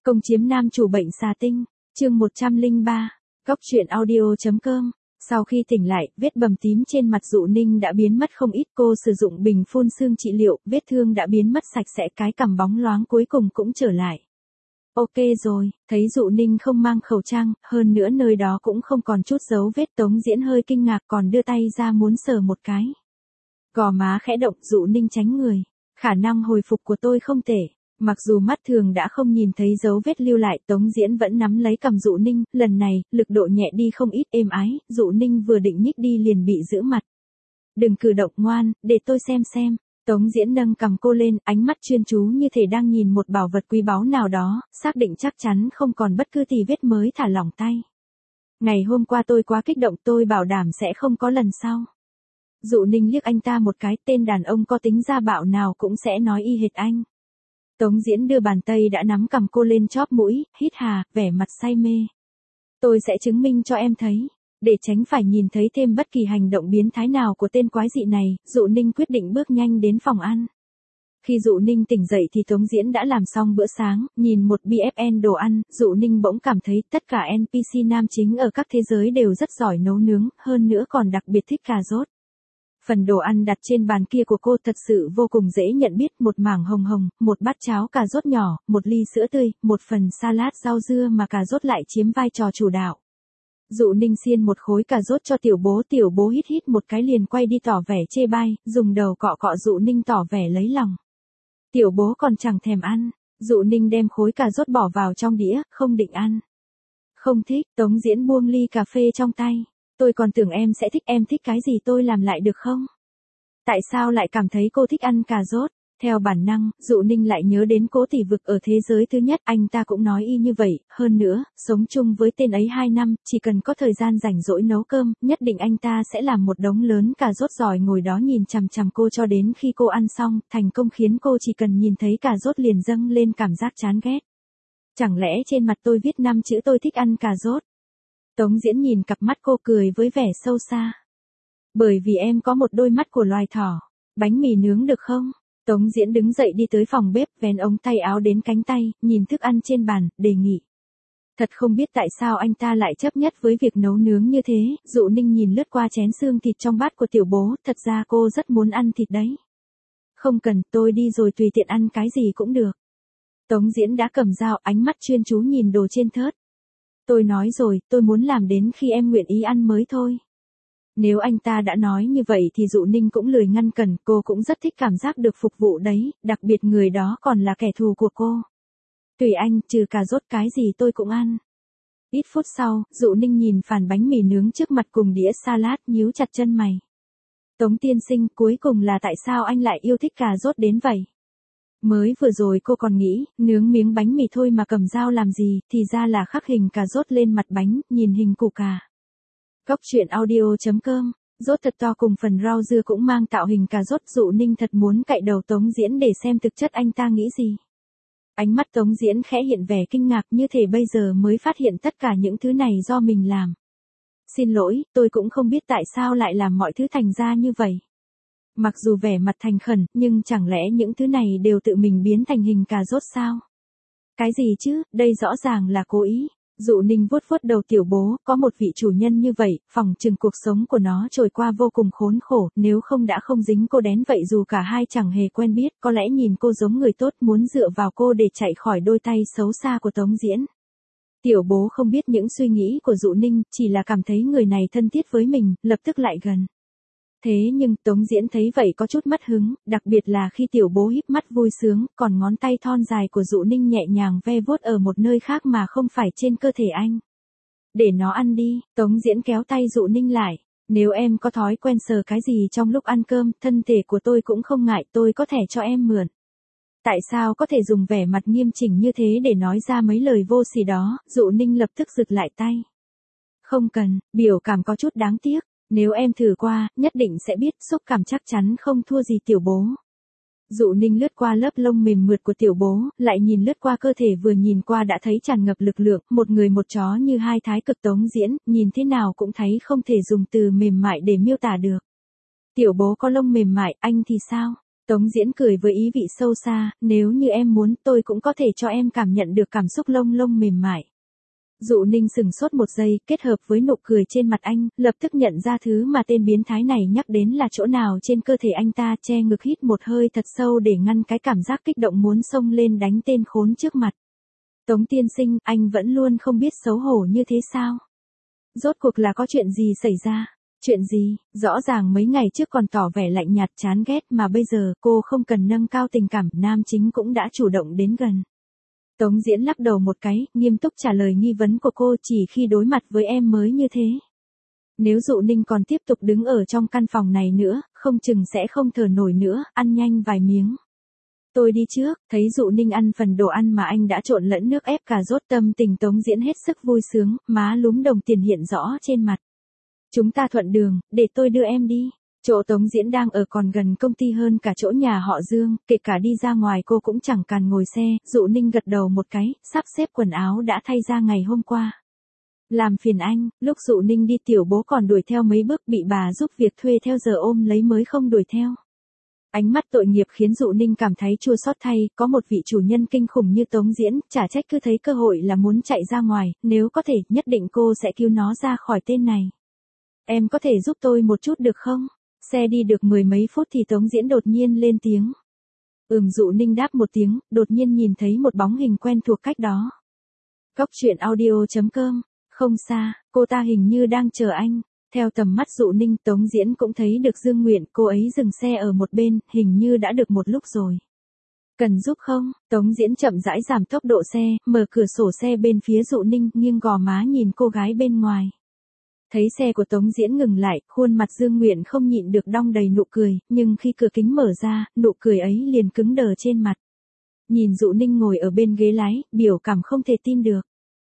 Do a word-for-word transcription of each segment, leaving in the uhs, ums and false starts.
Công chiếm nam chủ bệnh xà tinh, chương một trăm lẻ ba, góc truyện audio.com. Sau khi tỉnh lại, vết bầm tím trên mặt Dụ Ninh đã biến mất không ít, cô sử dụng bình phun sương trị liệu, vết thương đã biến mất sạch sẽ, cái cằm bóng loáng cuối cùng cũng trở lại. Ok rồi, thấy Dụ Ninh không mang khẩu trang, hơn nữa nơi đó cũng không còn chút dấu vết, Tống Diễn hơi kinh ngạc còn đưa tay ra muốn sờ một cái. Gò má khẽ động, Dụ Ninh tránh người. Khả năng hồi phục của tôi không tệ. Mặc dù mắt thường đã không nhìn thấy dấu vết lưu lại, Tống Diễn vẫn nắm lấy cằm Dụ Ninh, lần này, lực độ nhẹ đi không ít, êm ái, Dụ Ninh vừa định nhích đi liền bị giữ mặt. Đừng cử động, ngoan, để tôi xem xem. Tống Diễn nâng cằm cô lên, ánh mắt chuyên chú như thể đang nhìn một bảo vật quý báu nào đó, xác định chắc chắn không còn bất cứ tì vết mới thả lỏng tay. Ngày hôm qua tôi quá kích động, tôi bảo đảm sẽ không có lần sau. Dụ Ninh liếc anh ta một cái, tên đàn ông có tính gia bạo nào cũng sẽ nói y hệt anh. Tống Diễn đưa bàn tay đã nắm cằm cô lên chóp mũi, hít hà, vẻ mặt say mê. Tôi sẽ chứng minh cho em thấy. Để tránh phải nhìn thấy thêm bất kỳ hành động biến thái nào của tên quái dị này, Dụ Ninh quyết định bước nhanh đến phòng ăn. Khi Dụ Ninh tỉnh dậy thì Tống Diễn đã làm xong bữa sáng, nhìn một bê ép en đồ ăn, Dụ Ninh bỗng cảm thấy tất cả en pê xê nam chính ở các thế giới đều rất giỏi nấu nướng, hơn nữa còn đặc biệt thích cà rốt. Phần đồ ăn đặt trên bàn kia của cô thật sự vô cùng dễ nhận biết, một mảng hồng hồng, một bát cháo cà rốt nhỏ, một ly sữa tươi, một phần salad rau dưa mà cà rốt lại chiếm vai trò chủ đạo. Dụ Ninh xiên một khối cà rốt cho tiểu bố, tiểu bố hít hít một cái liền quay đi tỏ vẻ chê bai, dùng đầu cọ cọ Dụ Ninh tỏ vẻ lấy lòng. Tiểu bố còn chẳng thèm ăn, Dụ Ninh đem khối cà rốt bỏ vào trong đĩa, không định ăn. Không thích, Tống Diễn buông ly cà phê trong tay. Tôi còn tưởng em sẽ thích, em thích cái gì tôi làm lại được không? Tại sao lại cảm thấy cô thích ăn cà rốt? Theo bản năng, Dụ Ninh lại nhớ đến Cố Tỷ Vực ở thế giới thứ nhất, anh ta cũng nói y như vậy, hơn nữa, sống chung với tên ấy hai năm, chỉ cần có thời gian rảnh rỗi nấu cơm, nhất định anh ta sẽ làm một đống lớn cà rốt giỏi ngồi đó nhìn chằm chằm cô cho đến khi cô ăn xong, thành công khiến cô chỉ cần nhìn thấy cà rốt liền dâng lên cảm giác chán ghét. Chẳng lẽ trên mặt tôi viết năm chữ tôi thích ăn cà rốt? Tống Diễn nhìn cặp mắt cô cười với vẻ sâu xa. Bởi vì em có một đôi mắt của loài thỏ. Bánh mì nướng được không? Tống Diễn đứng dậy đi tới phòng bếp, vén ống tay áo đến cánh tay, nhìn thức ăn trên bàn, đề nghị. Thật không biết tại sao anh ta lại chấp nhất với việc nấu nướng như thế. Dụ Ninh nhìn lướt qua chén xương thịt trong bát của tiểu bố, thật ra cô rất muốn ăn thịt đấy. Không cần, tôi đi rồi tùy tiện ăn cái gì cũng được. Tống Diễn đã cầm dao, ánh mắt chuyên chú nhìn đồ trên thớt. Tôi nói rồi, tôi muốn làm đến khi em nguyện ý ăn mới thôi. Nếu anh ta đã nói như vậy thì Dụ Ninh cũng lười ngăn cản, cô cũng rất thích cảm giác được phục vụ đấy, đặc biệt người đó còn là kẻ thù của cô. Tùy anh, trừ cà rốt cái gì tôi cũng ăn. Ít phút sau, Dụ Ninh nhìn phàn bánh mì nướng trước mặt cùng đĩa salad, nhíu chặt chân mày. Tống tiên sinh, cuối cùng là tại sao anh lại yêu thích cà rốt đến vậy? Mới vừa rồi cô còn nghĩ, nướng miếng bánh mì thôi mà cầm dao làm gì, thì ra là khắc hình cà rốt lên mặt bánh, nhìn hình củ cà. Góc truyện audio.com, rốt thật to cùng phần rau dưa cũng mang tạo hình cà rốt. Dụ Ninh thật muốn cạy đầu Tống Diễn để xem thực chất anh ta nghĩ gì. Ánh mắt Tống Diễn khẽ hiện vẻ kinh ngạc như thể bây giờ mới phát hiện tất cả những thứ này do mình làm. Xin lỗi, tôi cũng không biết tại sao lại làm mọi thứ thành ra như vậy. Mặc dù vẻ mặt thành khẩn, nhưng chẳng lẽ những thứ này đều tự mình biến thành hình cà rốt sao? Cái gì chứ, đây rõ ràng là cố ý. Dụ Ninh vuốt vuốt đầu tiểu bố, có một vị chủ nhân như vậy, phỏng chừng cuộc sống của nó trôi qua vô cùng khốn khổ, nếu không đã không dính cô đén vậy. Dù cả hai chẳng hề quen biết, có lẽ nhìn cô giống người tốt, muốn dựa vào cô để chạy khỏi đôi tay xấu xa của Tống Diễn. Tiểu bố không biết những suy nghĩ của Dụ Ninh, chỉ là cảm thấy người này thân thiết với mình, lập tức lại gần. Thế nhưng Tống Diễn thấy vậy có chút mất hứng, đặc biệt là khi tiểu bố híp mắt vui sướng, còn ngón tay thon dài của Dụ Ninh nhẹ nhàng ve vuốt ở một nơi khác mà không phải trên cơ thể anh. Để nó ăn đi, Tống Diễn kéo tay Dụ Ninh lại. Nếu em có thói quen sờ cái gì trong lúc ăn cơm, thân thể của tôi cũng không ngại, tôi có thể cho em mượn. Tại sao có thể dùng vẻ mặt nghiêm chỉnh như thế để nói ra mấy lời vô sỉ đó? Dụ Ninh lập tức giựt lại tay. Không cần, biểu cảm có chút đáng tiếc. Nếu em thử qua, nhất định sẽ biết, xúc cảm chắc chắn không thua gì tiểu bố. Dụ Ninh lướt qua lớp lông mềm mượt của tiểu bố, lại nhìn lướt qua cơ thể vừa nhìn qua đã thấy tràn ngập lực lượng, một người một chó như hai thái cực Tống Diễn, nhìn thế nào cũng thấy không thể dùng từ mềm mại để miêu tả được. Tiểu bố có lông mềm mại, anh thì sao? Tống Diễn cười với ý vị sâu xa, nếu như em muốn tôi cũng có thể cho em cảm nhận được cảm xúc lông lông mềm mại. Dụ Ninh sừng sốt một giây, kết hợp với nụ cười trên mặt anh, lập tức nhận ra thứ mà tên biến thái này nhắc đến là chỗ nào trên cơ thể anh ta, che ngực hít một hơi thật sâu để ngăn cái cảm giác kích động muốn xông lên đánh tên khốn trước mặt. Tống tiên sinh, anh vẫn luôn không biết xấu hổ như thế sao? Rốt cuộc là có chuyện gì xảy ra? Chuyện gì? Rõ ràng mấy ngày trước còn tỏ vẻ lạnh nhạt chán ghét mà bây giờ cô không cần nâng cao tình cảm, nam chính cũng đã chủ động đến gần. Tống Diễn lắc đầu một cái, nghiêm túc trả lời nghi vấn của cô, chỉ khi đối mặt với em mới như thế. Nếu Dụ Ninh còn tiếp tục đứng ở trong căn phòng này nữa, không chừng sẽ không thở nổi nữa, ăn nhanh vài miếng. Tôi đi trước, thấy Dụ Ninh ăn phần đồ ăn mà anh đã trộn lẫn nước ép cà rốt, tâm tình Tống Diễn hết sức vui sướng, má lúm đồng tiền hiện rõ trên mặt. Chúng ta thuận đường, để tôi đưa em đi. Chỗ Tống Diễn đang ở còn gần công ty hơn cả chỗ nhà họ Dương, kể cả đi ra ngoài cô cũng chẳng cần ngồi xe. Dụ Ninh gật đầu một cái, sắp xếp quần áo đã thay ra ngày hôm qua. Làm phiền anh, lúc Dụ Ninh đi tiểu bố còn đuổi theo mấy bước, bị bà giúp việc thuê theo giờ ôm lấy mới không đuổi theo. Ánh mắt tội nghiệp khiến Dụ Ninh cảm thấy chua xót thay, có một vị chủ nhân kinh khủng như Tống Diễn, chả trách cứ thấy cơ hội là muốn chạy ra ngoài, nếu có thể, nhất định cô sẽ cứu nó ra khỏi tên này. Em có thể giúp tôi một chút được không? Xe đi được mười mấy phút thì Tống Diễn đột nhiên lên tiếng. Ừm, Dụ Ninh đáp một tiếng, đột nhiên nhìn thấy một bóng hình quen thuộc cách đó. Góc truyện audio chấm com, không xa, cô ta hình như đang chờ anh. Theo tầm mắt Dụ Ninh, Tống Diễn cũng thấy được Dương Nguyện, cô ấy dừng xe ở một bên, hình như đã được một lúc rồi. Cần giúp không? Tống Diễn chậm rãi giảm tốc độ xe, mở cửa sổ xe bên phía Dụ Ninh, nghiêng gò má nhìn cô gái bên ngoài. Thấy xe của Tống Diễn ngừng lại, khuôn mặt Dương Nguyện không nhịn được đong đầy nụ cười, nhưng khi cửa kính mở ra, nụ cười ấy liền cứng đờ trên mặt. Nhìn Dụ Ninh ngồi ở bên ghế lái, biểu cảm không thể tin được.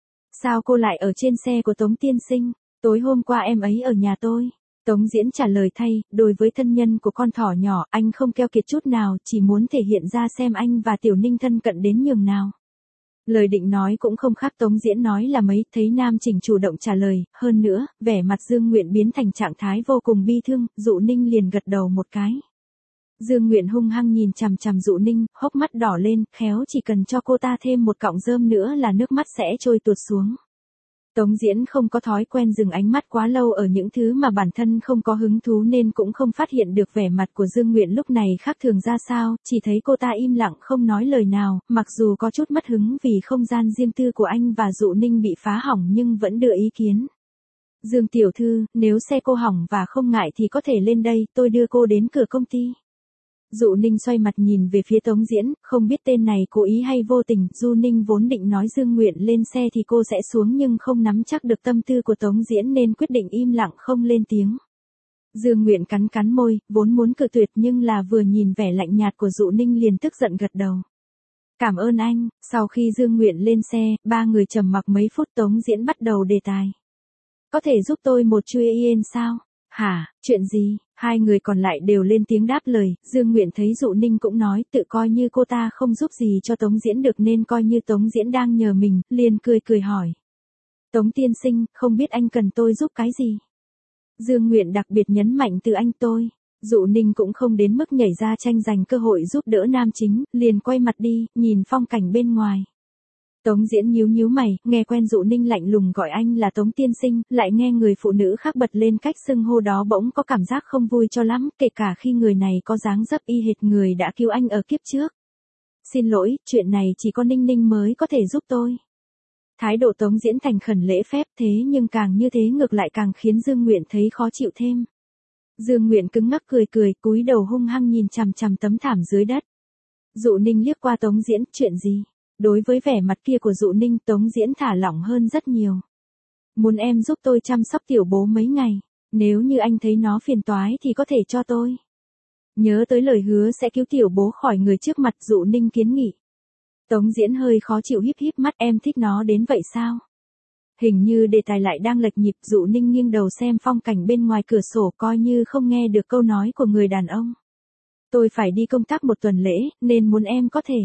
Sao cô lại ở trên xe của Tống tiên sinh? Tối hôm qua em ấy ở nhà tôi. Tống Diễn trả lời thay, đối với thân nhân của con thỏ nhỏ, anh không keo kiệt chút nào, chỉ muốn thể hiện ra xem anh và Tiểu Ninh thân cận đến nhường nào. Lời định nói cũng không khác Tống Diễn nói là mấy, thấy nam chỉnh chủ động trả lời, hơn nữa, vẻ mặt Dương Nguyện biến thành trạng thái vô cùng bi thương, Dụ Ninh liền gật đầu một cái. Dương Nguyện hung hăng nhìn chằm chằm Dụ Ninh, hốc mắt đỏ lên, khéo chỉ cần cho cô ta thêm một cọng rơm nữa là nước mắt sẽ trôi tuột xuống. Tống Diễn không có thói quen dừng ánh mắt quá lâu ở những thứ mà bản thân không có hứng thú nên cũng không phát hiện được vẻ mặt của Dương Nguyện lúc này khác thường ra sao, chỉ thấy cô ta im lặng không nói lời nào, mặc dù có chút mất hứng vì không gian riêng tư của anh và Dụ Ninh bị phá hỏng nhưng vẫn đưa ý kiến. Dương tiểu thư, nếu xe cô hỏng và không ngại thì có thể lên đây, tôi đưa cô đến cửa công ty. Dụ Ninh xoay mặt nhìn về phía Tống Diễn, không biết tên này cố ý hay vô tình, Dụ Ninh vốn định nói Dương Nguyện lên xe thì cô sẽ xuống nhưng không nắm chắc được tâm tư của Tống Diễn nên quyết định im lặng không lên tiếng. Dương Nguyện cắn cắn môi, vốn muốn cự tuyệt nhưng là vừa nhìn vẻ lạnh nhạt của Dụ Ninh liền tức giận gật đầu. Cảm ơn anh. Sau khi Dương Nguyện lên xe, ba người trầm mặc mấy phút, Tống Diễn bắt đầu đề tài. Có thể giúp tôi một chuỗi yên sao? Hả, chuyện gì? Hai người còn lại đều lên tiếng đáp lời, Dương Nguyện thấy Dụ Ninh cũng nói, tự coi như cô ta không giúp gì cho Tống Diễn được nên coi như Tống Diễn đang nhờ mình, liền cười cười hỏi. Tống tiên sinh, không biết anh cần tôi giúp cái gì? Dương Nguyện đặc biệt nhấn mạnh từ anh tôi. Dụ Ninh cũng không đến mức nhảy ra tranh giành cơ hội giúp đỡ nam chính, liền quay mặt đi, nhìn phong cảnh bên ngoài. Tống Diễn nhíu nhíu mày, nghe quen Dụ Ninh lạnh lùng gọi anh là Tống tiên sinh, lại nghe người phụ nữ khác bật lên cách xưng hô đó bỗng có cảm giác không vui cho lắm, kể cả khi người này có dáng dấp y hệt người đã cứu anh ở kiếp trước. Xin lỗi, chuyện này chỉ có Ninh Ninh mới có thể giúp tôi. Thái độ Tống Diễn thành khẩn lễ phép, thế nhưng càng như thế ngược lại càng khiến Dương Nguyện thấy khó chịu thêm. Dương Nguyện cứng ngắc cười cười, cúi đầu hung hăng nhìn chằm chằm tấm thảm dưới đất. Dụ Ninh liếc qua Tống Diễn, chuyện gì? Đối với vẻ mặt kia của Dụ Ninh, Tống Diễn thả lỏng hơn rất nhiều. Muốn em giúp tôi chăm sóc tiểu bố mấy ngày, nếu như anh thấy nó phiền toái thì có thể cho tôi. Nhớ tới lời hứa sẽ cứu tiểu bố khỏi người trước mặt, Dụ Ninh kiến nghị. Tống Diễn hơi khó chịu híp híp mắt, em thích nó đến vậy sao? Hình như đề tài lại đang lệch nhịp, Dụ Ninh nghiêng đầu xem phong cảnh bên ngoài cửa sổ coi như không nghe được câu nói của người đàn ông. Tôi phải đi công tác một tuần lễ, nên muốn em có thể.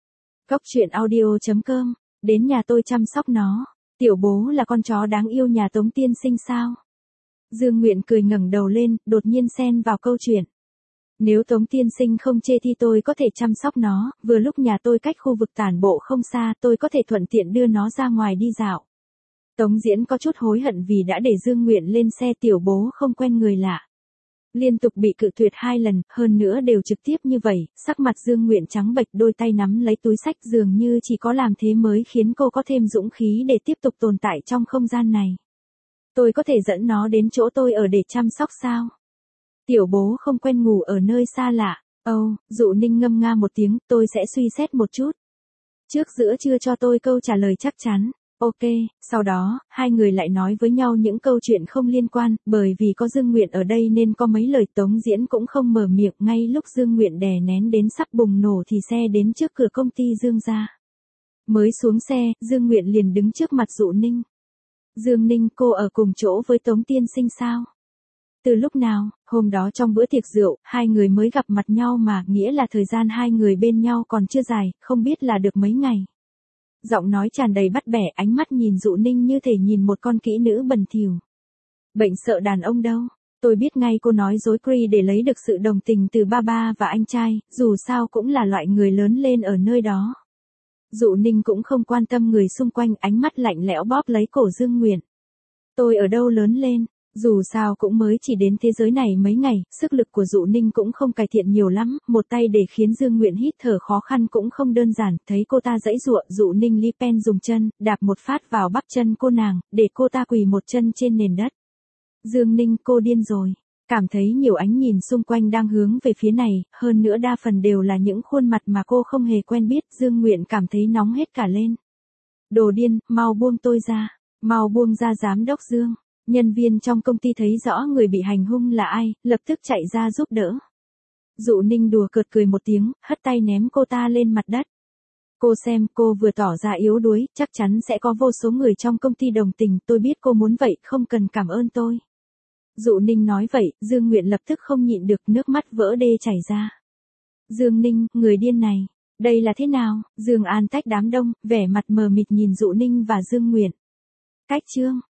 Góc truyện audio chấm com, đến nhà tôi chăm sóc nó. Tiểu bố là con chó đáng yêu nhà Tống tiên sinh sao? Dương Nguyện cười ngẩng đầu lên, đột nhiên xen vào câu chuyện. Nếu Tống tiên sinh không chê thì tôi có thể chăm sóc nó, vừa lúc nhà tôi cách khu vực tản bộ không xa, tôi có thể thuận tiện đưa nó ra ngoài đi dạo. Tống Diễn có chút hối hận vì đã để Dương Nguyện lên xe, tiểu bố không quen người lạ. Liên tục bị cự tuyệt hai lần, hơn nữa đều trực tiếp như vậy, sắc mặt Dương Nguyện trắng bệch, đôi tay nắm lấy túi xách, dường như chỉ có làm thế mới khiến cô có thêm dũng khí để tiếp tục tồn tại trong không gian này. Tôi có thể dẫn nó đến chỗ tôi ở để chăm sóc sao? Tiểu bố không quen ngủ ở nơi xa lạ. Âu, oh, Dụ Ninh ngâm nga một tiếng, tôi sẽ suy xét một chút. Trước giữa trưa cho tôi câu trả lời chắc chắn. Ok, sau đó, hai người lại nói với nhau những câu chuyện không liên quan, bởi vì có Dương Nguyện ở đây nên có mấy lời Tống Diễn cũng không mở miệng. Ngay lúc Dương Nguyện đè nén đến sắp bùng nổ thì xe đến trước cửa công ty Dương gia. Mới xuống xe, Dương Nguyện liền đứng trước mặt Dụ Ninh. Dương Ninh, cô ở cùng chỗ với Tống tiên sinh sao? Từ lúc nào? Hôm đó trong bữa tiệc rượu, hai người mới gặp mặt nhau mà, nghĩa là thời gian hai người bên nhau còn chưa dài, không biết là được mấy ngày. Giọng nói tràn đầy bắt bẻ, ánh mắt nhìn Dụ Ninh như thể nhìn một con kỹ nữ bẩn thỉu. Bệnh sợ đàn ông đâu? Tôi biết ngay cô nói dối Cree để lấy được sự đồng tình từ ba ba và anh trai, dù sao cũng là loại người lớn lên ở nơi đó. Dụ Ninh cũng không quan tâm người xung quanh, ánh mắt lạnh lẽo bóp lấy cổ Dương Nguyện. Tôi ở đâu lớn lên? Dù sao cũng mới chỉ đến thế giới này mấy ngày, sức lực của Dụ Ninh cũng không cải thiện nhiều lắm, một tay để khiến Dương Nguyện hít thở khó khăn cũng không đơn giản, thấy cô ta giãy giụa, Dụ Ninh li pen dùng chân, đạp một phát vào bắp chân cô nàng, để cô ta quỳ một chân trên nền đất. Dương Ninh, cô điên rồi. Cảm thấy nhiều ánh nhìn xung quanh đang hướng về phía này, hơn nữa đa phần đều là những khuôn mặt mà cô không hề quen biết, Dương Nguyện cảm thấy nóng hết cả lên. Đồ điên, mau buông tôi ra, mau buông ra giám đốc Dương. Nhân viên trong công ty thấy rõ người bị hành hung là ai, lập tức chạy ra giúp đỡ. Dụ Ninh đùa cợt cười một tiếng, hất tay ném cô ta lên mặt đất. Cô xem, cô vừa tỏ ra yếu đuối, chắc chắn sẽ có vô số người trong công ty đồng tình, tôi biết cô muốn vậy, không cần cảm ơn tôi. Dụ Ninh nói vậy, Dương Nguyện lập tức không nhịn được, nước mắt vỡ đê chảy ra. Dương Ninh, người điên này, đây là thế nào? Dương An tách đám đông, vẻ mặt mờ mịt nhìn Dụ Ninh và Dương Nguyện. Cách chương